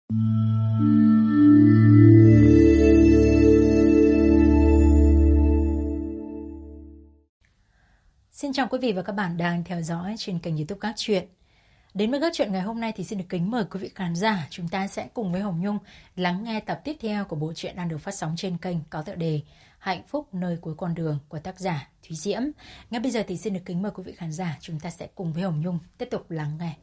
Xin chào quý vị và các bạn đang theo dõi trên kênh YouTube Các Chuyện. Đến với Các Chuyện ngày hôm nay thì xin được kính mời quý vị khán giả, chúng ta sẽ cùng với Hồng Nhung lắng nghe tập tiếp theo của bộ truyện đang được phát sóng trên kênh có tựa đề Hạnh Phúc Nơi Cuối Con Đường của tác giả Thúy Diễm. Ngay bây giờ thì xin được kính mời quý vị khán giả, chúng ta sẽ cùng với Hồng Nhung tiếp tục lắng nghe.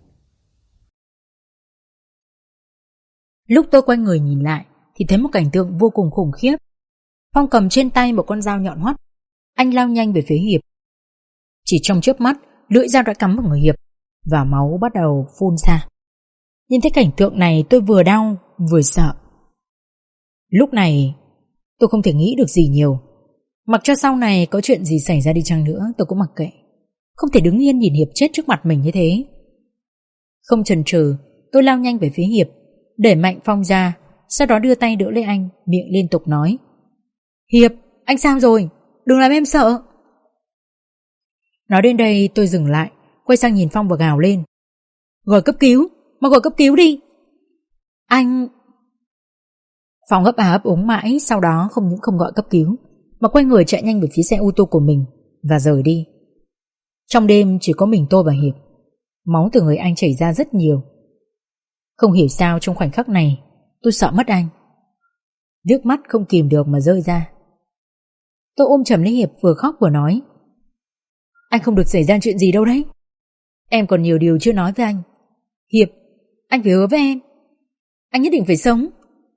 Lúc tôi quay người nhìn lại thì thấy một cảnh tượng vô cùng khủng khiếp. Phong cầm trên tay một con dao nhọn hoắt. Anh lao nhanh về phía Hiệp. Chỉ trong chớp mắt, lưỡi dao đã cắm vào người Hiệp và máu bắt đầu phun ra. Nhìn thấy cảnh tượng này tôi vừa đau vừa sợ. Lúc này tôi không thể nghĩ được gì nhiều. Mặc cho sau này có chuyện gì xảy ra đi chăng nữa tôi cũng mặc kệ. Không thể đứng yên nhìn Hiệp chết trước mặt mình như thế. Không chần chừ, tôi lao nhanh về phía Hiệp, đẩy mạnh Phong ra, sau đó đưa tay đỡ lấy anh, miệng liên tục nói: "Hiệp, anh sao rồi? Đừng làm em sợ." Nói đến đây tôi dừng lại, quay sang nhìn Phong và gào lên: "Gọi cấp cứu, mau gọi cấp cứu đi." "Anh..." Phong ấp ấp úng mãi, sau đó không những không gọi cấp cứu mà quay người chạy nhanh về phía xe ô tô của mình và rời đi. Trong đêm chỉ có mình tôi và Hiệp. Máu từ người anh chảy ra rất nhiều. Không hiểu sao trong khoảnh khắc này tôi sợ mất anh. Nước mắt không kìm được mà rơi ra. Tôi ôm chầm lấy Hiệp, vừa khóc vừa nói: "Anh không được xảy ra chuyện gì đâu đấy. Em còn nhiều điều chưa nói với anh. Hiệp, anh phải hứa với em. Anh nhất định phải sống."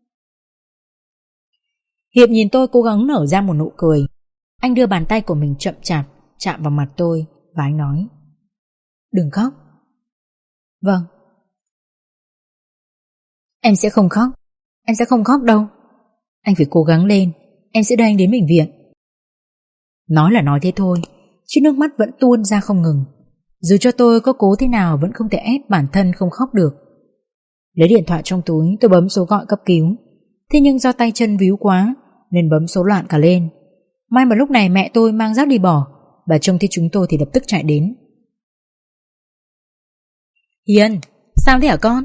Hiệp nhìn tôi cố gắng nở ra một nụ cười. Anh đưa bàn tay của mình chậm chạp chạm vào mặt tôi và anh nói: "Đừng khóc." "Vâng." "Em sẽ không khóc. Em sẽ không khóc đâu. Anh phải cố gắng lên. Em sẽ đưa anh đến bệnh viện." Nói là nói thế thôi, chứ nước mắt vẫn tuôn ra không ngừng. Dù cho tôi có cố thế nào vẫn không thể ép bản thân không khóc được. Lấy điện thoại trong túi, tôi bấm số gọi cấp cứu. Thế nhưng do tay chân víu quá nên bấm số loạn cả lên. May mà lúc này mẹ tôi mang rác đi bỏ. Bà trông thấy chúng tôi thì lập tức chạy đến. "Hiền, sao thế hả con?"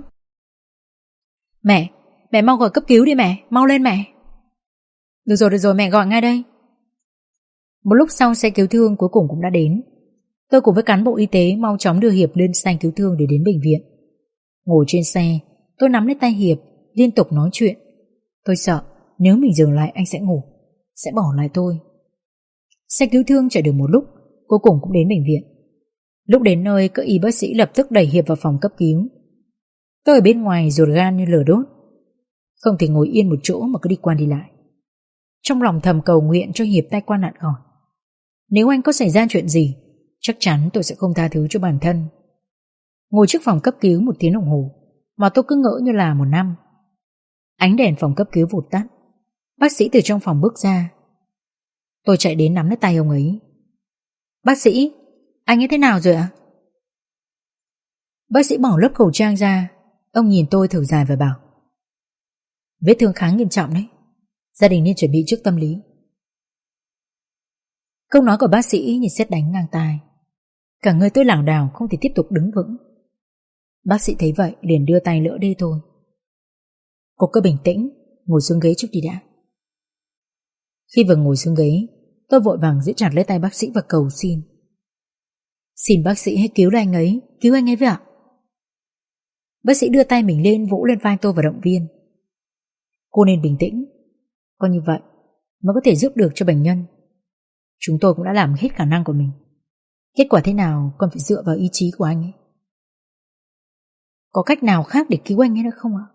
Mẹ mau gọi cấp cứu đi mẹ, mau lên mẹ." Được rồi, mẹ gọi ngay đây." Một lúc sau xe cứu thương cuối cùng cũng đã đến. Tôi cùng với cán bộ y tế mau chóng đưa Hiệp lên xe cứu thương để đến bệnh viện. Ngồi trên xe, tôi nắm lấy tay Hiệp, liên tục nói chuyện. Tôi sợ nếu mình dừng lại anh sẽ ngủ, sẽ bỏ lại tôi. Xe cứu thương chạy được một lúc, cuối cùng cũng đến bệnh viện. Lúc đến nơi, các y bác sĩ lập tức đẩy Hiệp vào phòng cấp cứu. Tôi ở bên ngoài ruột gan như lửa đốt, không thể ngồi yên một chỗ mà cứ đi qua đi lại. Trong lòng thầm cầu nguyện cho Hiệp tai qua nạn khỏi. Nếu anh có xảy ra chuyện gì, chắc chắn tôi sẽ không tha thứ cho bản thân. Ngồi trước phòng cấp cứu 1 tiếng đồng hồ mà tôi cứ ngỡ như là 1 năm. Ánh đèn phòng cấp cứu vụt tắt. Bác sĩ từ trong phòng bước ra. Tôi chạy đến nắm lấy tay ông ấy. "Bác sĩ, anh ấy thế nào rồi ạ?" Bác sĩ bỏ lớp khẩu trang ra. Ông nhìn tôi thở dài và bảo: "Vết thương khá nghiêm trọng đấy. Gia đình nên chuẩn bị trước tâm lý." Câu nói của bác sĩ như sét đánh ngang tai. Cả người tôi lảo đảo không thể tiếp tục đứng vững. Bác sĩ thấy vậy liền đưa tay đỡ đê tôi. "Cô cứ bình tĩnh, ngồi xuống ghế trước đi đã." Khi vừa ngồi xuống ghế, tôi vội vàng giữ chặt lấy tay bác sĩ và cầu xin: "Xin bác sĩ hãy cứu anh ấy với ạ." Bác sĩ đưa tay mình lên vỗ lên vai tôi và động viên: "Cô nên bình tĩnh. Có như vậy mới có thể giúp được cho bệnh nhân. Chúng tôi cũng đã làm hết khả năng của mình. Kết quả thế nào còn phải dựa vào ý chí của anh ấy. Có cách nào khác để cứu anh ấy nữa không ạ?"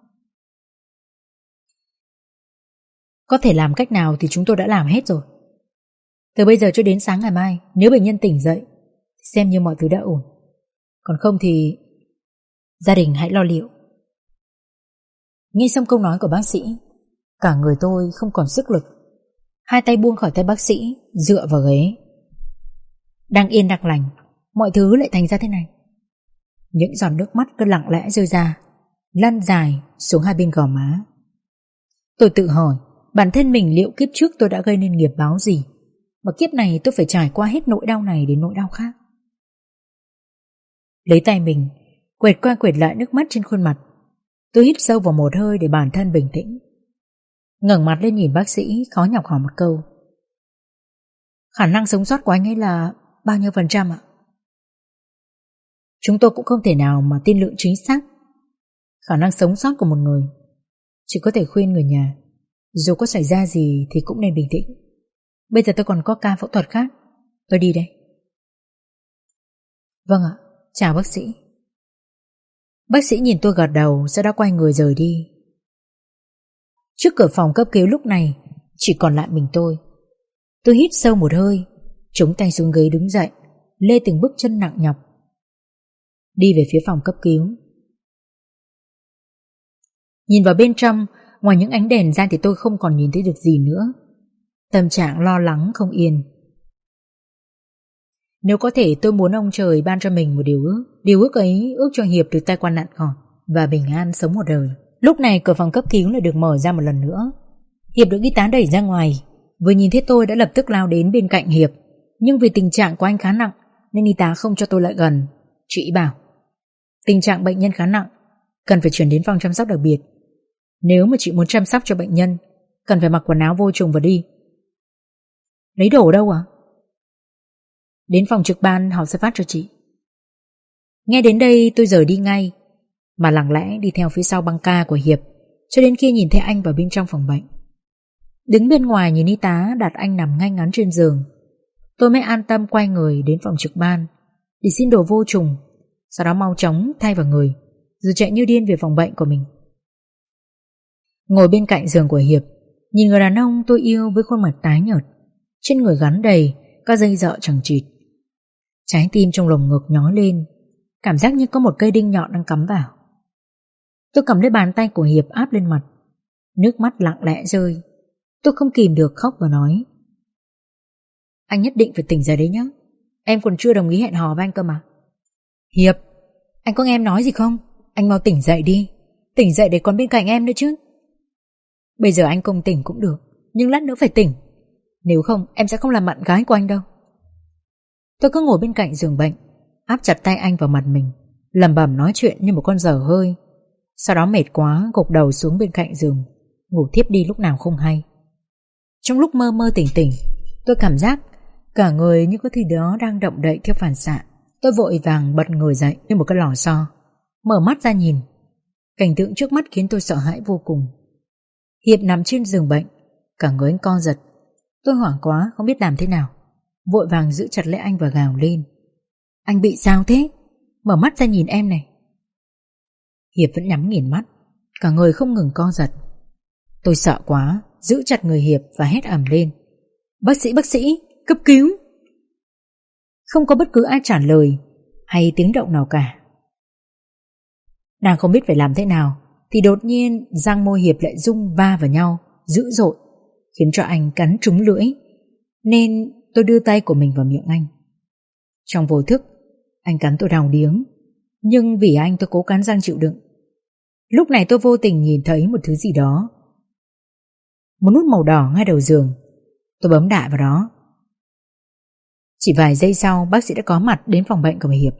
"Có thể làm cách nào thì chúng tôi đã làm hết rồi. Từ bây giờ cho đến sáng ngày mai, nếu bệnh nhân tỉnh dậy thì xem như mọi thứ đã ổn. Còn không thì gia đình hãy lo liệu." Nghe xong câu nói của bác sĩ, cả người tôi không còn sức lực. Hai tay buông khỏi tay bác sĩ, dựa vào ghế. Đang yên đang lành, mọi thứ lại thành ra thế này. Những giọt nước mắt cứ lặng lẽ rơi ra, lăn dài xuống hai bên gò má. Tôi tự hỏi bản thân mình liệu kiếp trước tôi đã gây nên nghiệp báo gì mà kiếp này tôi phải trải qua hết nỗi đau này đến nỗi đau khác. Lấy tay mình quệt qua quệt lại nước mắt trên khuôn mặt. Tôi hít sâu vào một hơi để bản thân bình tĩnh. Ngẩng mặt lên nhìn bác sĩ, khó nhọc hỏi một câu. Khả năng sống sót của anh ấy là bao nhiêu % ạ? Chúng tôi cũng không thể nào mà tiên lượng chính xác khả năng sống sót của một người. Chỉ có thể khuyên người nhà, dù có xảy ra gì thì cũng nên bình tĩnh. Bây giờ tôi còn có ca phẫu thuật khác, tôi đi đây. Vâng ạ, chào bác sĩ. Bác sĩ nhìn tôi gật đầu, sau đó quay người rời đi. Trước cửa phòng cấp cứu lúc này chỉ còn lại mình tôi. Tôi hít sâu một hơi, chống tay xuống ghế đứng dậy, lê từng bước chân nặng nhọc, đi về phía phòng cấp cứu. Nhìn vào bên trong, ngoài những ánh đèn ra thì tôi không còn nhìn thấy được gì nữa. Tâm trạng lo lắng không yên. Nếu có thể tôi muốn ông trời ban cho mình một điều ước. Điều ước ấy ước cho Hiệp được tai qua nạn khỏi và bình an sống một đời. Lúc này cửa phòng cấp cứu lại được mở ra một lần nữa. Hiệp được y tá đẩy ra ngoài. Vừa nhìn thấy tôi đã lập tức lao đến bên cạnh Hiệp. Nhưng vì tình trạng của anh khá nặng nên y tá không cho tôi lại gần. Chị bảo tình trạng bệnh nhân khá nặng, cần phải chuyển đến phòng chăm sóc đặc biệt. Nếu mà chị muốn chăm sóc cho bệnh nhân, cần phải mặc quần áo vô trùng và đi. Lấy đồ ở đâu à? Đến phòng trực ban họ sẽ phát cho chị. Nghe đến đây tôi rời đi ngay, mà lặng lẽ đi theo phía sau băng ca của Hiệp cho đến khi nhìn thấy anh vào bên trong phòng bệnh. Đứng bên ngoài nhìn y tá đặt anh nằm ngay ngắn trên giường, tôi mới an tâm quay người đến phòng trực ban để xin đồ vô trùng, sau đó mau chóng thay vào người rồi chạy như điên về phòng bệnh của mình. Ngồi bên cạnh giường của Hiệp, nhìn người đàn ông tôi yêu với khuôn mặt tái nhợt, trên người gắn đầy các dây dợ chằng chịt. Trái tim trong lồng ngực nhói lên, cảm giác như có một cây đinh nhọn đang cắm vào. Tôi cầm lấy bàn tay của Hiệp áp lên mặt, nước mắt lặng lẽ rơi. Tôi không kìm được khóc và nói: anh nhất định phải tỉnh dậy đấy nhé. Em còn chưa đồng ý hẹn hò với anh cơ mà. Hiệp, anh có nghe em nói gì không? Anh mau tỉnh dậy đi. Tỉnh dậy để còn bên cạnh em nữa chứ. Bây giờ anh không tỉnh cũng được, nhưng lát nữa phải tỉnh. Nếu không em sẽ không làm bạn gái của anh đâu. Tôi cứ ngồi bên cạnh giường bệnh, áp chặt tay anh vào mặt mình, lẩm bẩm nói chuyện như một con dở hơi. Sau đó mệt quá gục đầu xuống bên cạnh giường, ngủ thiếp đi lúc nào không hay. Trong lúc mơ mơ tỉnh tỉnh, tôi cảm giác cả người như có thứ đó đang động đậy theo phản xạ. Tôi vội vàng bật người dậy như một cái lò xo, mở mắt ra nhìn. Cảnh tượng trước mắt khiến tôi sợ hãi vô cùng. Hiệp nằm trên giường bệnh, cả người anh co giật. Tôi hoảng quá không biết làm thế nào, vội vàng giữ chặt lấy anh và gào lên: anh bị sao thế? Mở mắt ra nhìn em này. Hiệp vẫn nhắm nghiền mắt, cả người không ngừng co giật. Tôi sợ quá, giữ chặt người Hiệp và hét ầm lên: bác sĩ, cấp cứu! Không có bất cứ ai trả lời hay tiếng động nào cả. Đang không biết phải làm thế nào thì đột nhiên răng môi Hiệp lại rung va vào nhau dữ dội, khiến cho anh cắn trúng lưỡi, nên tôi đưa tay của mình vào miệng anh. Trong vô thức, anh cắn tôi đau điếng, nhưng vì anh tôi cố cắn răng chịu đựng. Lúc này tôi vô tình nhìn thấy một thứ gì đó, một nút màu đỏ ngay đầu giường. Tôi bấm đại vào đó. Chỉ vài giây sau, bác sĩ đã có mặt đến phòng bệnh của Hiệp.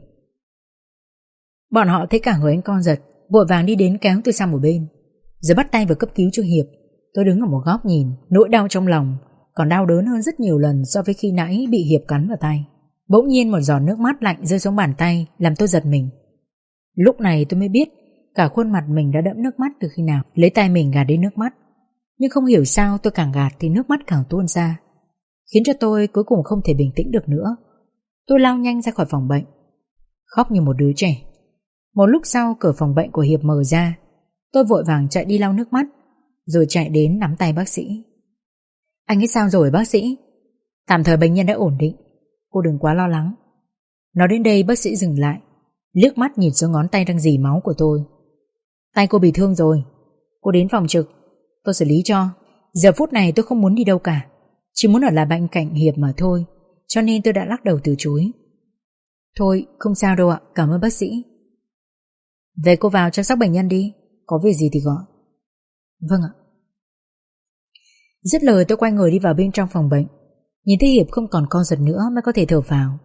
Bọn họ thấy cả người anh co giật, vội vàng đi đến kéo tôi sang một bên, rồi bắt tay vào cấp cứu cho Hiệp. Tôi đứng ở một góc nhìn, nỗi đau trong lòng còn đau đớn hơn rất nhiều lần so với khi nãy bị Hiệp cắn vào tay. Bỗng nhiên một giọt nước mắt lạnh rơi xuống bàn tay, làm tôi giật mình. Lúc này tôi mới biết cả khuôn mặt mình đã đẫm nước mắt từ khi nào. Lấy tay mình gạt đi nước mắt, nhưng không hiểu sao tôi càng gạt thì nước mắt càng tuôn ra, khiến cho tôi cuối cùng không thể bình tĩnh được nữa. Tôi lao nhanh ra khỏi phòng bệnh, khóc như một đứa trẻ. Một lúc sau cửa phòng bệnh của Hiệp mở ra. Tôi vội vàng chạy đi lau nước mắt, rồi chạy đến nắm tay bác sĩ. Anh ấy sao rồi bác sĩ? Tạm thời bệnh nhân đã ổn định, cô đừng quá lo lắng. Nói đến đây bác sĩ dừng lại, liếc mắt nhìn xuống ngón tay đang rỉ máu của tôi. Tay cô bị thương rồi, cô đến phòng trực, tôi xử lý cho. Giờ phút này tôi không muốn đi đâu cả, chỉ muốn ở lại bên cạnh Hiệp mà thôi, cho nên tôi đã lắc đầu từ chối. Thôi không sao đâu ạ, cảm ơn bác sĩ. Về cô vào chăm sóc bệnh nhân đi, có việc gì thì gọi. Vâng ạ. Dứt lời tôi quay người đi vào bên trong phòng bệnh. Nhìn thấy Hiệp không còn co giật nữa mới có thể thở phào.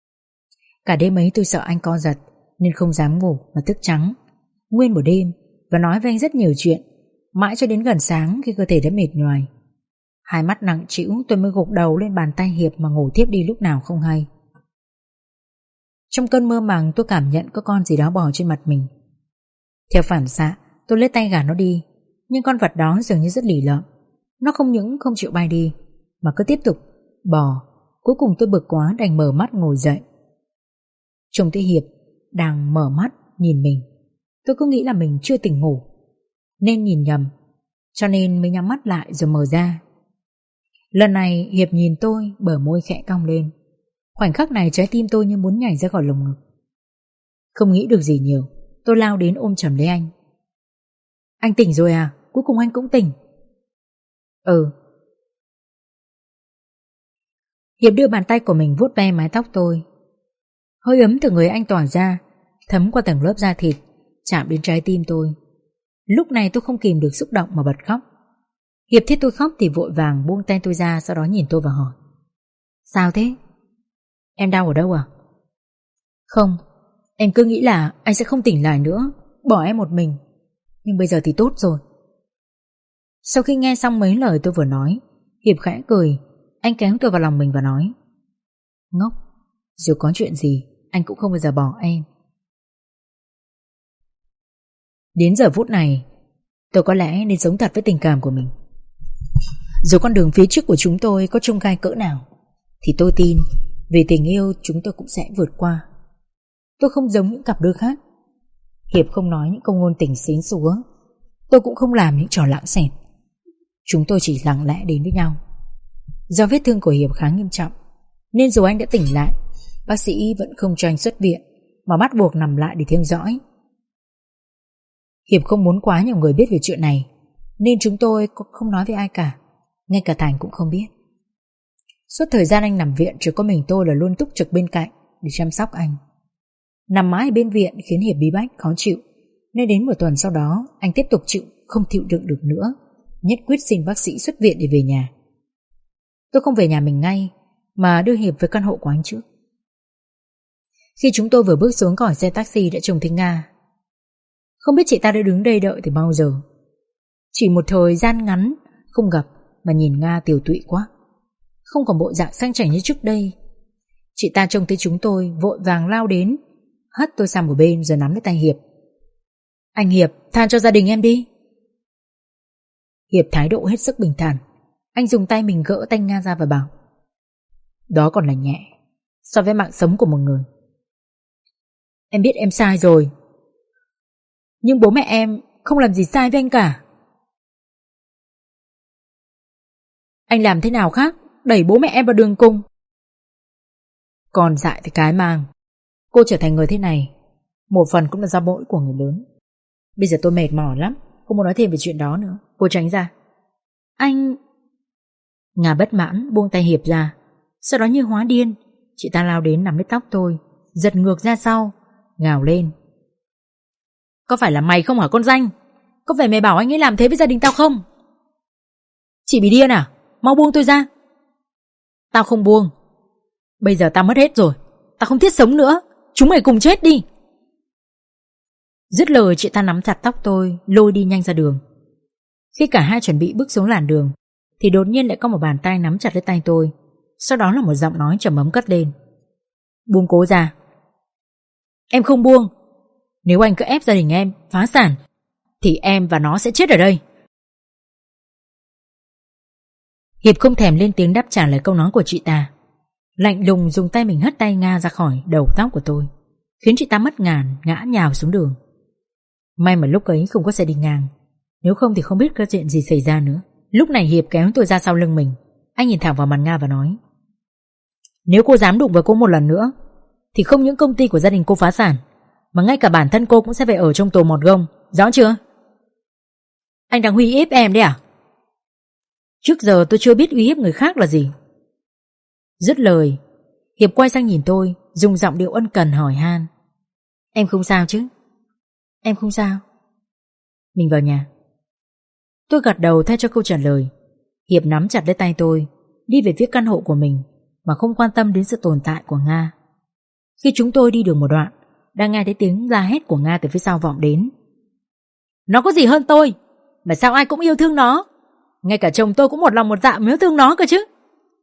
Cả đêm ấy tôi sợ anh co giật nên không dám ngủ mà thức trắng. Nguyên một đêm và nói với anh rất nhiều chuyện, mãi cho đến gần sáng khi cơ thể đã mệt nhoài. Hai mắt nặng trĩu, tôi mới gục đầu lên bàn tay Hiệp mà ngủ thiếp đi lúc nào không hay. Trong cơn mơ màng tôi cảm nhận có con gì đó bò trên mặt mình. Theo phản xạ, tôi lấy tay gạt nó đi, nhưng con vật đó dường như rất lì lợm. Nó không những không chịu bay đi mà cứ tiếp tục bò. Cuối cùng tôi bực quá đành mở mắt ngồi dậy. Trông thấy Hiệp đang mở mắt nhìn mình. Tôi cứ nghĩ là mình chưa tỉnh ngủ nên nhìn nhầm, cho nên mới nhắm mắt lại rồi mở ra. Lần này Hiệp nhìn tôi, bờ môi khẽ cong lên. Khoảnh khắc này trái tim tôi như muốn nhảy ra khỏi lồng ngực. Không nghĩ được gì nhiều, tôi lao đến ôm chầm lấy anh. Anh tỉnh rồi à? Cuối cùng anh cũng tỉnh. Ừ. Hiệp đưa bàn tay của mình vuốt ve mái tóc tôi. Hơi ấm từ người anh tỏa ra, thấm qua tầng lớp da thịt, chạm đến trái tim tôi. Lúc này tôi không kìm được xúc động mà bật khóc. Hiệp thấy tôi khóc thì vội vàng buông tay tôi ra, sau đó nhìn tôi và hỏi: Sao thế? Em đau ở đâu à? Không, em cứ nghĩ là anh sẽ không tỉnh lại nữa, bỏ em một mình. Nhưng bây giờ thì tốt rồi. Sau khi nghe xong mấy lời tôi vừa nói, Hiệp khẽ cười. Anh kéo tôi vào lòng mình và nói: Ngốc, dù có chuyện gì anh cũng không bao giờ bỏ em. Đến giờ phút này tôi có lẽ nên sống thật với tình cảm của mình. Dù con đường phía trước của chúng tôi có chông gai cỡ nào thì tôi tin về tình yêu chúng tôi cũng sẽ vượt qua. Tôi không giống những cặp đôi khác. Hiệp không nói những câu ngôn tình xến xúa, tôi cũng không làm những trò lãng xẹt. Chúng tôi chỉ lặng lẽ đến với nhau. Do vết thương của Hiệp khá nghiêm trọng nên dù anh đã tỉnh lại, bác sĩ vẫn không cho anh xuất viện mà bắt buộc nằm lại để theo dõi. Hiệp không muốn quá nhiều người biết về chuyện này nên chúng tôi không nói với ai cả. Ngay cả Thành cũng không biết. Suốt thời gian anh nằm viện chỉ có mình tôi là luôn túc trực bên cạnh để chăm sóc anh. Nằm mãi bên viện khiến Hiệp bí bách khó chịu, nên đến một tuần sau đó anh tiếp tục không chịu đựng được nữa, nhất quyết xin bác sĩ xuất viện để về nhà. Tôi không về nhà mình ngay mà đưa Hiệp về căn hộ của anh trước. Khi chúng tôi vừa bước xuống khỏi xe taxi đã trông thấy Nga. Không biết chị ta đã đứng đây đợi từ bao giờ. Chỉ một thời gian ngắn không gặp mà nhìn Nga tiều tụy quá, không còn bộ dạng sang chảnh như trước đây. Chị ta trông thấy chúng tôi vội vàng lao đến, hất tôi sang một bên rồi nắm lấy tay Hiệp. Anh Hiệp, tha cho gia đình em đi. Hiệp thái độ hết sức bình thản. Anh dùng tay mình gỡ tay Nga ra và bảo: Đó còn là nhẹ so với mạng sống của một người. Em biết em sai rồi, nhưng bố mẹ em không làm gì sai với anh cả. Anh làm thế nào khác đẩy bố mẹ em vào đường cùng? Còn dại thì cái mang. Cô trở thành người thế này một phần cũng là do lỗi của người lớn. Bây giờ tôi mệt mỏi lắm, không muốn nói thêm về chuyện đó nữa. Cô tránh ra. Anh... Nga bất mãn buông tay Hiệp ra. Sau đó như hóa điên, chị ta lao đến nắm lấy tóc tôi, giật ngược ra sau, gào lên: Có phải là mày không hả con danh? Có phải mày bảo anh ấy làm thế với gia đình tao không? Chị bị điên à? Mau buông tôi ra. Tao không buông. Bây giờ tao mất hết rồi, tao không thiết sống nữa. Chúng mày cùng chết đi. Dứt lời chị ta nắm chặt tóc tôi, lôi đi nhanh ra đường. Khi cả hai chuẩn bị bước xuống làn đường thì đột nhiên lại có một bàn tay nắm chặt lấy tay tôi. Sau đó là một giọng nói trầm ấm cất lên: Buông cô ra. Em không buông. Nếu anh cứ ép gia đình em phá sản thì em và nó sẽ chết ở đây. Hiệp không thèm lên tiếng đáp trả lời câu nói của chị ta. Lạnh lùng dùng tay mình hất tay Nga ra khỏi đầu tóc của tôi, khiến chị ta mất ngàn ngã nhào xuống đường. May mà lúc ấy không có xe đi ngang, nếu không thì không biết có chuyện gì xảy ra nữa. Lúc này Hiệp kéo tôi ra sau lưng mình. Anh nhìn thẳng vào mặt Nga và nói: Nếu cô dám đụng vào cô một lần nữa thì không những công ty của gia đình cô phá sản, mà ngay cả bản thân cô cũng sẽ phải ở trong tù một gông, rõ chưa? Anh đang uy hiếp em đấy à? Trước giờ tôi chưa biết uy hiếp người khác là gì. Dứt lời, Hiệp quay sang nhìn tôi, dùng giọng điệu ân cần hỏi han: Em không sao chứ? Em không sao. Mình vào nhà. Tôi gật đầu thay cho câu trả lời. Hiệp nắm chặt lấy tay tôi, đi về phía căn hộ của mình mà không quan tâm đến sự tồn tại của Nga. Khi chúng tôi đi được một đoạn, đang nghe thấy tiếng la hét của Nga từ phía sau vọng đến. Nó có gì hơn tôi? Mà sao ai cũng yêu thương nó? Ngay cả chồng tôi cũng một lòng một dạ mới yêu thương nó cơ chứ.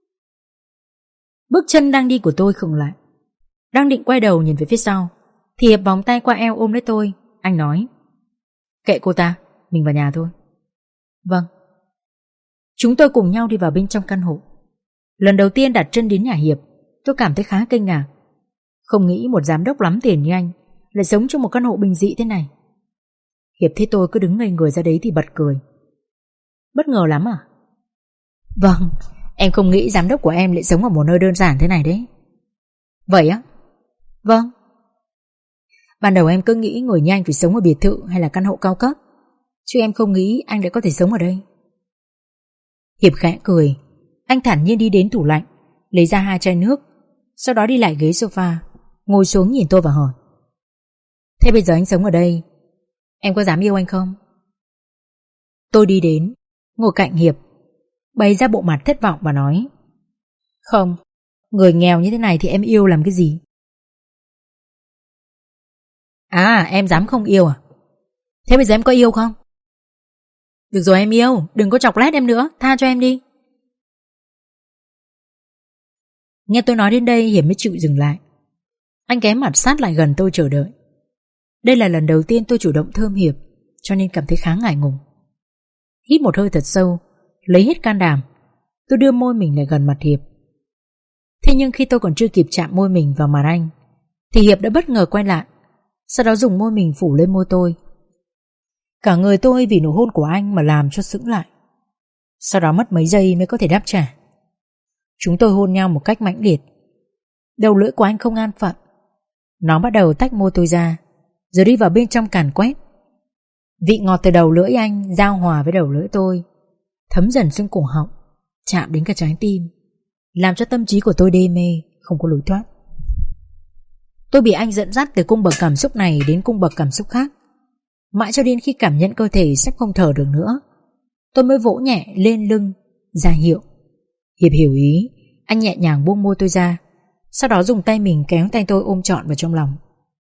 Bước chân đang đi của tôi khựng lại. Đang định quay đầu nhìn về phía sau thì Hiệp vòng tay qua eo ôm lấy tôi. Anh nói: Kệ cô ta, mình vào nhà thôi. Vâng. Chúng tôi cùng nhau đi vào bên trong căn hộ. Lần đầu tiên đặt chân đến nhà Hiệp, tôi cảm thấy khá kinh ngạc. Không nghĩ một giám đốc lắm tiền như anh lại sống trong một căn hộ bình dị thế này. Hiệp thấy tôi cứ đứng ngây người ra đấy thì bật cười. Bất ngờ lắm à? Vâng, em không nghĩ giám đốc của em lại sống ở một nơi đơn giản thế này đấy. Vậy á? Vâng. Ban đầu em cứ nghĩ người như anh phải sống ở biệt thự hay là căn hộ cao cấp, chứ em không nghĩ anh lại có thể sống ở đây. Hiệp khẽ cười. Anh thản nhiên đi đến tủ lạnh, lấy ra 2 chai nước, sau đó đi lại ghế sofa, ngồi xuống nhìn tôi và hỏi: Thế bây giờ anh sống ở đây, em có dám yêu anh không? Tôi đi đến, ngồi cạnh Hiệp, bày ra bộ mặt thất vọng và nói: Không, người nghèo như thế này thì em yêu làm cái gì? À, em dám không yêu à? Thế bây giờ em có yêu không? Được rồi em yêu, đừng có chọc lét em nữa, tha cho em đi. Nghe tôi nói đến đây, Hiệp mới chịu dừng lại. Anh ghé mặt sát lại gần tôi chờ đợi. Đây là lần đầu tiên tôi chủ động thơm Hiệp, cho nên cảm thấy khá ngại ngùng. Hít một hơi thật sâu, lấy hết can đảm, tôi đưa môi mình lại gần mặt Hiệp. Thế nhưng khi tôi còn chưa kịp chạm môi mình vào mặt anh thì Hiệp đã bất ngờ quay lại, sau đó dùng môi mình phủ lên môi tôi. Cả người tôi vì nụ hôn của anh mà làm cho sững lại. Sau đó mất mấy giây mới có thể đáp trả. Chúng tôi hôn nhau một cách mãnh liệt. Đầu lưỡi của anh không an phận, nó bắt đầu tách môi tôi ra, rồi đi vào bên trong càn quét. Vị ngọt từ đầu lưỡi anh giao hòa với đầu lưỡi tôi, thấm dần xuống cổ họng, chạm đến cả trái tim, làm cho tâm trí của tôi đê mê, không có lối thoát. Tôi bị anh dẫn dắt từ cung bậc cảm xúc này đến cung bậc cảm xúc khác, mãi cho đến khi cảm nhận cơ thể sắp không thở được nữa, tôi mới vỗ nhẹ lên lưng ra hiệu. Hiệp hiểu ý, anh nhẹ nhàng buông môi tôi ra, sau đó dùng tay mình kéo tay tôi ôm trọn vào trong lòng.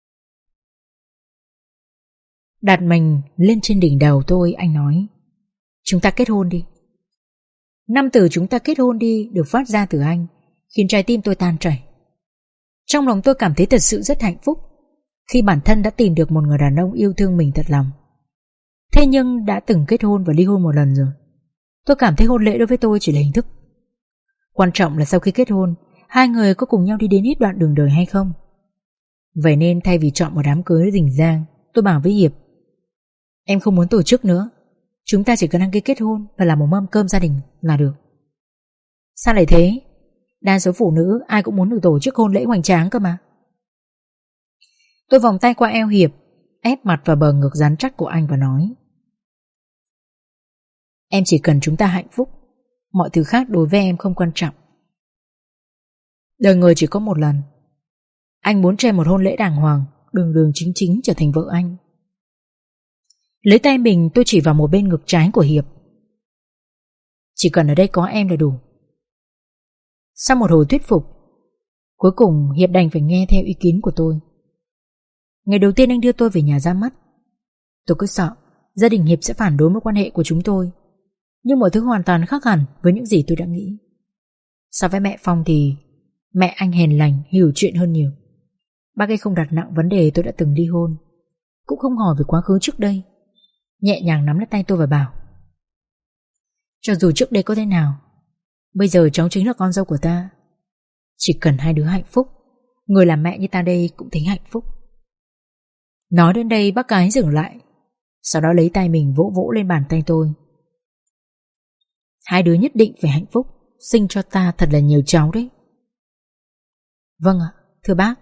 Đặt mình lên trên đỉnh đầu tôi, anh nói: Chúng ta kết hôn đi. 5 từ chúng ta kết hôn đi được phát ra từ anh khiến trái tim tôi tan chảy. Trong lòng tôi cảm thấy thật sự rất hạnh phúc khi bản thân đã tìm được một người đàn ông yêu thương mình thật lòng. Thế nhưng đã từng kết hôn và ly hôn một lần rồi, tôi cảm thấy hôn lễ đối với tôi chỉ là hình thức. Quan trọng là sau khi kết hôn, hai người có cùng nhau đi đến hết đoạn đường đời hay không. Vậy nên thay vì chọn một đám cưới rình rang, tôi bảo với Hiệp: Em không muốn tổ chức nữa, chúng ta chỉ cần đăng ký kết hôn và làm một mâm cơm gia đình là được. Sao lại thế? Đa số phụ nữ ai cũng muốn được tổ chức hôn lễ hoành tráng cơ mà. Tôi vòng tay qua eo Hiệp, ép mặt vào bờ ngực rắn chắc của anh và nói: Em chỉ cần chúng ta hạnh phúc, mọi thứ khác đối với em không quan trọng. Đời người chỉ có một lần. Anh muốn cho em một hôn lễ đàng hoàng, đường đường chính chính trở thành vợ anh. Lấy tay mình tôi chỉ vào một bên ngực trái của Hiệp. Chỉ cần ở đây có em là đủ. Sau một hồi thuyết phục, cuối cùng Hiệp đành phải nghe theo ý kiến của tôi. Ngày đầu tiên anh đưa tôi về nhà ra mắt, tôi cứ sợ gia đình Hiệp sẽ phản đối mối quan hệ của chúng tôi. Nhưng mọi thứ hoàn toàn khác hẳn với những gì tôi đã nghĩ. So với mẹ Phong thì mẹ anh hiền lành, hiểu chuyện hơn nhiều. Bác ấy không đặt nặng vấn đề tôi đã từng ly hôn, cũng không hỏi về quá khứ trước đây, nhẹ nhàng nắm lấy tay tôi và bảo: Cho dù trước đây có thế nào, bây giờ cháu chính là con dâu của ta. Chỉ cần hai đứa hạnh phúc, người làm mẹ như ta đây cũng thấy hạnh phúc. Nói đến đây bác gái dừng lại, sau đó lấy tay mình vỗ vỗ lên bàn tay tôi. Hai đứa nhất định phải hạnh phúc, sinh cho ta thật là nhiều cháu đấy. Vâng ạ, thưa bác.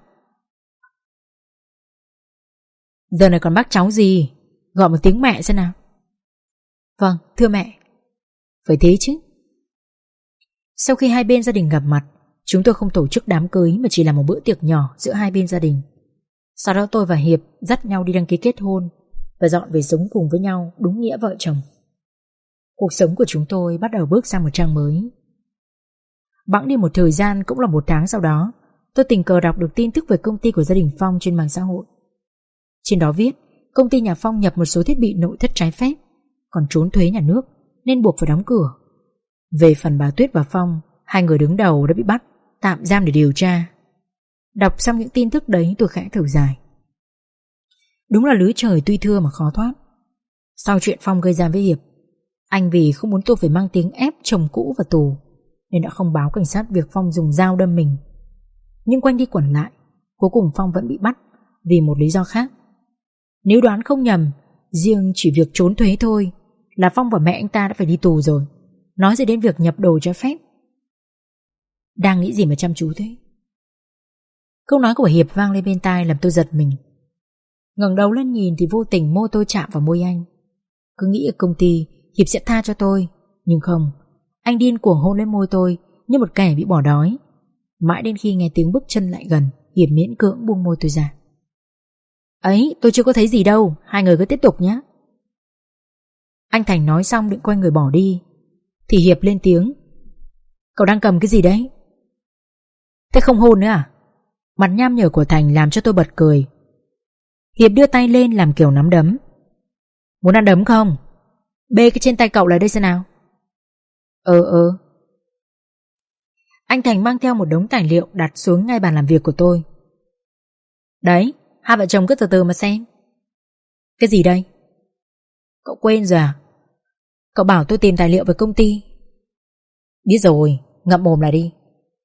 Giờ này còn bác cháu gì, gọi một tiếng mẹ xem nào. Vâng, thưa mẹ. Phải thế chứ. Sau khi hai bên gia đình gặp mặt, chúng tôi không tổ chức đám cưới mà chỉ là một bữa tiệc nhỏ giữa hai bên gia đình. Sau đó tôi và Hiệp dắt nhau đi đăng ký kết hôn và dọn về sống cùng với nhau đúng nghĩa vợ chồng. Cuộc sống của chúng tôi bắt đầu bước sang một trang mới. Bẵng đi một thời gian, cũng là 1 tháng sau đó, tôi tình cờ đọc được tin tức về công ty của gia đình Phong trên mạng xã hội. Trên đó viết công ty nhà Phong nhập một số thiết bị nội thất trái phép, còn trốn thuế nhà nước nên buộc phải đóng cửa. Về phần bà Tuyết và Phong, hai người đứng đầu đã bị bắt, tạm giam để điều tra. Đọc xong những tin tức đấy tôi khẽ thở dài. Đúng là lưới trời tuy thưa mà khó thoát. Sau chuyện Phong gây ra với Hiệp, anh vì không muốn tôi phải mang tiếng ép chồng cũ vào tù nên đã không báo cảnh sát việc Phong dùng dao đâm mình. Nhưng quanh đi quẩn lại, cuối cùng Phong vẫn bị bắt vì một lý do khác. Nếu đoán không nhầm, riêng chỉ việc trốn thuế thôi là Phong và mẹ anh ta đã phải đi tù rồi, nói gì đến việc nhập đồ trái phép. Đang nghĩ gì mà chăm chú thế? Câu nói của Hiệp vang lên bên tai làm tôi giật mình. Ngẩng đầu lên nhìn thì vô tình môi tôi chạm vào môi anh. Cứ nghĩ ở công ty Hiệp sẽ tha cho tôi, nhưng không. Anh điên cuồng hôn lên môi tôi như một kẻ bị bỏ đói. Mãi đến khi nghe tiếng bước chân lại gần, Hiệp miễn cưỡng buông môi tôi ra. Ấy, tôi chưa có thấy gì đâu, hai người cứ tiếp tục nhé. Anh Thành nói xong định quay người bỏ đi thì Hiệp lên tiếng. Cậu đang cầm cái gì đấy? Thế không hôn nữa à? Mặt nham nhở của Thành làm cho tôi bật cười. Hiệp đưa tay lên làm kiểu nắm đấm. Muốn ăn đấm không? Bê cái trên tay cậu lại đây xem nào. Anh Thành mang theo một đống tài liệu đặt xuống ngay bàn làm việc của tôi. Đấy, hai vợ chồng cứ từ từ mà xem. Cái gì đây? Cậu quên rồi à? Cậu bảo tôi tìm tài liệu về công ty. Biết rồi, ngậm mồm lại đi.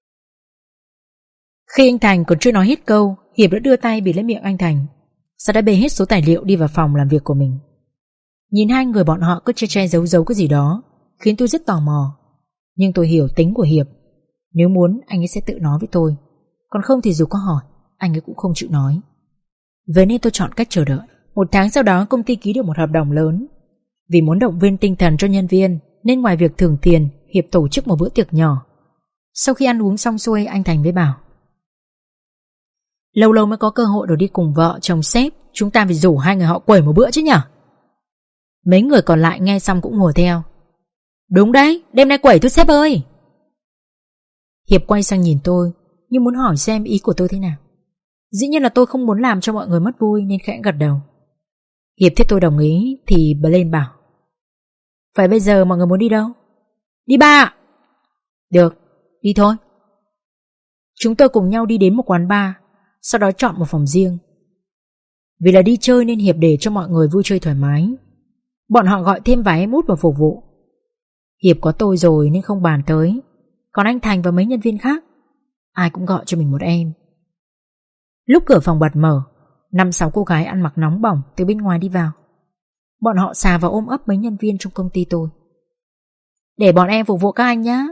Khi anh Thành còn chưa nói hết câu, Hiệp đã đưa tay bịt lấy miệng anh Thành. Sau đó bê hết số tài liệu đi vào phòng làm việc của mình. Nhìn hai người bọn họ cứ che giấu cái gì đó khiến tôi rất tò mò. Nhưng tôi hiểu tính của Hiệp. Nếu muốn anh ấy sẽ tự nói với tôi, còn không thì dù có hỏi anh ấy cũng không chịu nói. Vậy nên tôi chọn cách chờ đợi. Một tháng sau đó công ty ký được một hợp đồng lớn. Vì muốn động viên tinh thần cho nhân viên nên ngoài việc thưởng tiền, Hiệp tổ chức một bữa tiệc nhỏ. Sau khi ăn uống xong xuôi, anh Thành mới bảo lâu lâu mới có cơ hội được đi cùng vợ chồng sếp, chúng ta phải rủ hai người họ quẩy một bữa chứ nhở. Mấy người còn lại nghe xong cũng hùa theo. Đúng đấy, đêm nay quẩy thôi sếp ơi. Hiệp quay sang nhìn tôi như muốn hỏi xem ý của tôi thế nào. Dĩ nhiên là tôi không muốn làm cho mọi người mất vui nên khẽ gật đầu. Hiệp thấy tôi đồng ý thì bật lên bảo. Vậy bây giờ mọi người muốn đi đâu? Đi bar. Được, đi thôi. Chúng tôi cùng nhau đi đến một quán bar, sau đó chọn một phòng riêng. Vì là đi chơi nên Hiệp để cho mọi người vui chơi thoải mái. Bọn họ gọi thêm vài em út vào phục vụ. Hiệp có tôi rồi nên không bàn tới. Còn anh Thành và mấy nhân viên khác, ai cũng gọi cho mình một em. Lúc cửa phòng bật mở, 5-6 cô gái ăn mặc nóng bỏng từ bên ngoài đi vào. Bọn họ xà vào ôm ấp mấy nhân viên trong công ty tôi. Để bọn em phục vụ các anh nhá.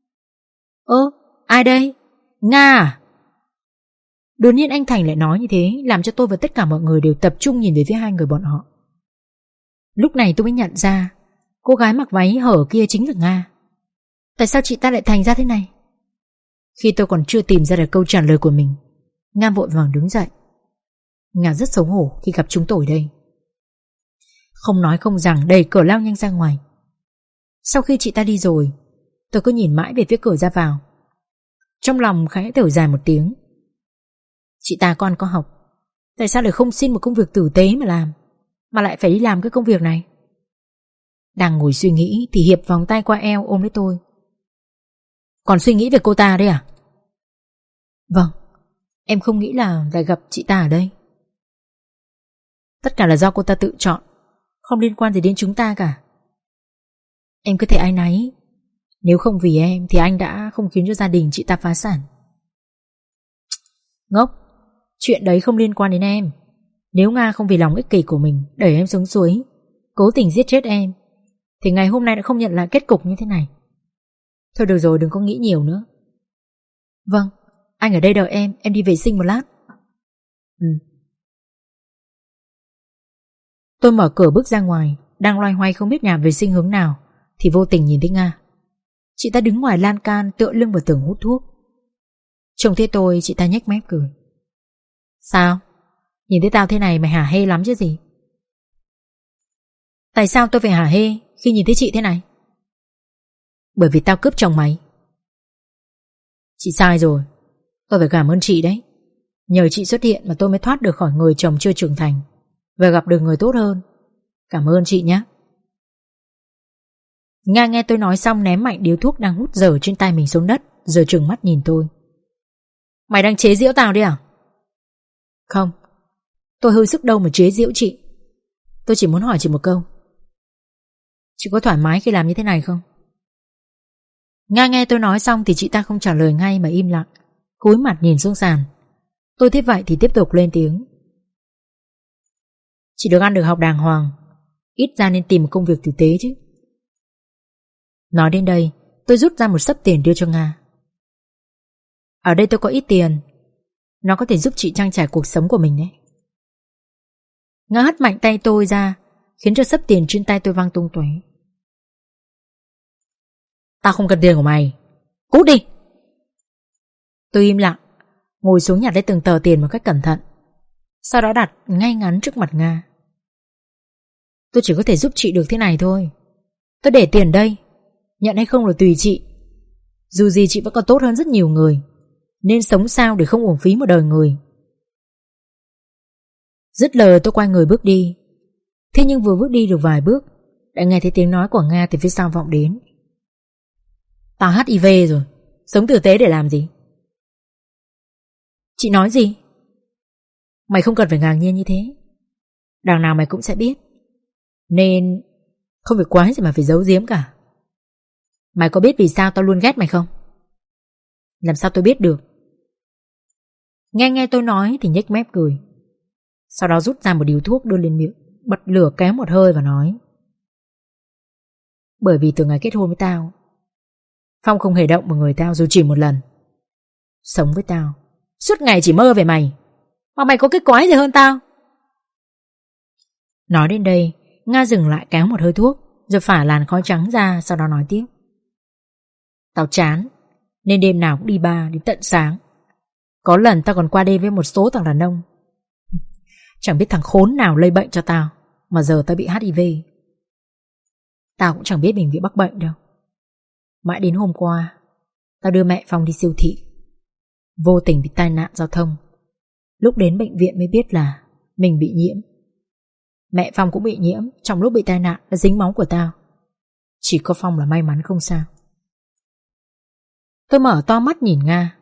Ai đây? Nga à? Đột nhiên anh Thành lại nói như thế, làm cho tôi và tất cả mọi người đều tập trung nhìn về phía hai người bọn họ. Lúc này tôi mới nhận ra cô gái mặc váy hở kia chính là Nga. Tại sao chị ta lại thành ra thế này? Khi tôi còn chưa tìm ra được câu trả lời của mình, Nga vội vàng đứng dậy. Nga rất xấu hổ khi gặp chúng tôi ở đây. Không nói không rằng đẩy cửa lao nhanh ra ngoài. Sau khi chị ta đi rồi, tôi cứ nhìn mãi về phía cửa ra vào. Trong lòng khẽ thở dài một tiếng. Chị ta có ăn có học, tại sao lại không xin một công việc tử tế mà làm, mà lại phải đi làm cái công việc này? Đang ngồi suy nghĩ thì Hiệp vòng tay qua eo ôm lấy tôi. Còn suy nghĩ về cô ta đấy à? Vâng, em không nghĩ là lại gặp chị ta ở đây. Tất cả là do cô ta tự chọn, không liên quan gì đến chúng ta cả. Em cứ thấy áy náy. Nếu không vì em thì anh đã không khiến cho gia đình chị ta phá sản. Ngốc, chuyện đấy không liên quan đến em. Nếu Nga không vì lòng ích kỷ của mình đẩy em xuống suối, cố tình giết chết em, thì ngày hôm nay đã không nhận lại kết cục như thế này. Thôi được rồi, đừng có nghĩ nhiều nữa. Vâng, anh ở đây đợi em đi vệ sinh một lát. Tôi mở cửa bước ra ngoài, đang loay hoay không biết nhà vệ sinh hướng nào thì vô tình nhìn thấy Nga. Chị ta đứng ngoài lan can tựa lưng vào tường hút thuốc. Trông thấy tôi, chị ta nhếch mép cười. Sao? Nhìn thấy tao thế này mày hả hê lắm chứ gì? Tại sao tôi phải hả hê khi nhìn thấy chị thế này? Bởi vì tao cướp chồng mày. Chị sai rồi. Tôi phải cảm ơn chị đấy. Nhờ chị xuất hiện mà tôi mới thoát được khỏi người chồng chưa trưởng thành. và gặp được người tốt hơn. Cảm ơn chị nhé. Nga nghe tôi nói xong ném mạnh điếu thuốc đang hút dở trên tay mình xuống đất, rồi trừng mắt nhìn tôi. Mày đang chế giễu tao đấy à? Không, tôi hơi sức đâu mà chế giễu chị. Tôi chỉ muốn hỏi chị một câu. Chị có thoải mái khi làm như thế này không? Nga nghe tôi nói xong thì chị ta không trả lời ngay mà im lặng, cúi mặt nhìn xuống sàn. Tôi thấy vậy thì tiếp tục lên tiếng. Chị được ăn được học đàng hoàng, ít ra nên tìm một công việc tử tế chứ. Nói đến đây, tôi rút ra một xấp tiền đưa cho Nga. Ở đây tôi có ít tiền, nó có thể giúp chị trang trải cuộc sống của mình đấy. Nga hất mạnh tay tôi ra, khiến cho xấp tiền trên tay tôi văng tung tóe. Tao không cần tiền của mày, cút đi. Tôi im lặng, ngồi xuống nhặt lấy từng tờ tiền một cách cẩn thận, sau đó đặt ngay ngắn trước mặt Nga. Tôi chỉ có thể giúp chị được thế này thôi. Tôi để tiền đây, nhận hay không là tùy chị. Dù gì chị vẫn còn tốt hơn rất nhiều người, nên sống sao để không uổng phí một đời người. Dứt lời tôi quay người bước đi. Thế nhưng vừa bước đi được vài bước, đã nghe thấy tiếng nói của Nga từ phía sau vọng đến. Tao HIV rồi, sống tử tế để làm gì? Chị nói gì? Mày không cần phải ngạc nhiên như thế, đằng nào mày cũng sẽ biết, nên không phải quá gì mà phải giấu giếm cả. Mày có biết vì sao tao luôn ghét mày không? Làm sao tôi biết được? Nghe tôi nói thì nhếch mép cười, sau đó rút ra một điếu thuốc đưa lên miệng, bật lửa kéo một hơi và nói. Bởi vì từ ngày kết hôn với tao, Phong không hề động vào người tao dù chỉ một lần. Sống với tao, suốt ngày chỉ mơ về mày, mà mày có cái quái gì hơn tao? Nói đến đây, Nga dừng lại kéo một hơi thuốc, rồi phả làn khói trắng ra, sau đó nói tiếp. Tao chán, nên đêm nào cũng đi bar đến tận sáng. Có lần tao còn qua đêm với một số thằng đàn ông. Chẳng biết thằng khốn nào lây bệnh cho tao, mà giờ tao bị HIV. Tao cũng chẳng biết mình bị mắc bệnh đâu. Mãi đến hôm qua, tao đưa mẹ Phong đi siêu thị, vô tình bị tai nạn giao thông. Lúc đến bệnh viện mới biết là mình bị nhiễm. Mẹ Phong cũng bị nhiễm trong lúc bị tai nạn, đã dính máu của tao. Chỉ có Phong là may mắn không sao. Tôi mở to mắt nhìn Nga.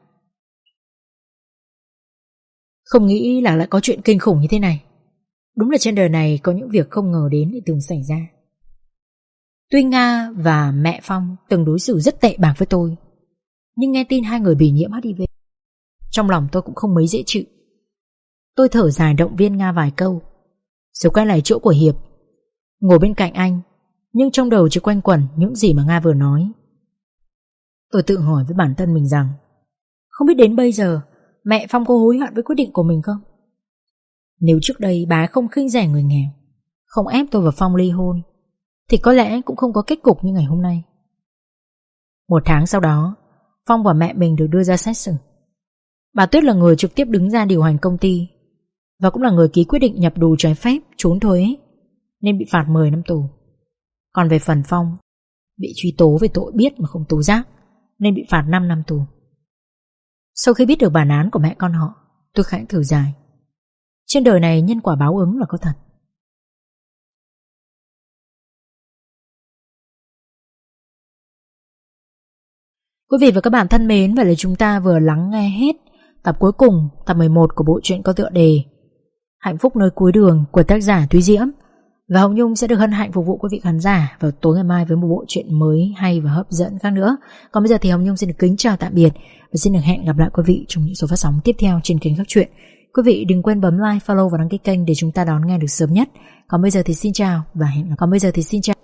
Không nghĩ là lại có chuyện kinh khủng như thế này. Đúng là trên đời này có những việc không ngờ đến thì thường xảy ra. Tuy Nga và mẹ Phong từng đối xử rất tệ bạc với tôi, nhưng nghe tin hai người bị nhiễm HIV, trong lòng tôi cũng không mấy dễ chịu. Tôi thở dài động viên Nga vài câu, rồi quay lại chỗ của Hiệp, ngồi bên cạnh anh, nhưng trong đầu chỉ quanh quẩn những gì mà Nga vừa nói. Tôi tự hỏi với bản thân mình rằng, không biết đến bây giờ mẹ Phong có hối hận với quyết định của mình không? Nếu trước đây bà không khinh rẻ người nghèo, không ép tôi và Phong ly hôn, thì có lẽ cũng không có kết cục như ngày hôm nay. Một tháng sau đó, Phong và mẹ mình được đưa ra xét xử. Bà Tuyết là người trực tiếp đứng ra điều hành công ty, và cũng là người ký quyết định nhập đù trái phép, trốn thuế, nên bị phạt 10 năm tù. Còn về phần Phong, bị truy tố về tội biết mà không tố giác, nên bị phạt 5 năm tù. Sau khi biết được bản án của mẹ con họ, tôi khẽ thở dài. Trên đời này nhân quả báo ứng là có thật. Quý vị và các bạn thân mến, vậy là chúng ta vừa lắng nghe hết tập cuối cùng, tập 11 của bộ truyện có tựa đề Hạnh phúc nơi cuối đường của tác giả Thúy Diễm. Và Hồng Nhung sẽ được hân hạnh phục vụ quý vị khán giả vào tối ngày mai với một bộ truyện mới hay và hấp dẫn khác nữa. Còn bây giờ thì Hồng Nhung xin được kính chào tạm biệt và xin được hẹn gặp lại quý vị trong những số phát sóng tiếp theo trên kênh Các Chuyện. Quý vị đừng quên bấm like, follow và đăng ký kênh để chúng ta đón nghe được sớm nhất. Còn bây giờ thì xin chào và hẹn gặp lại.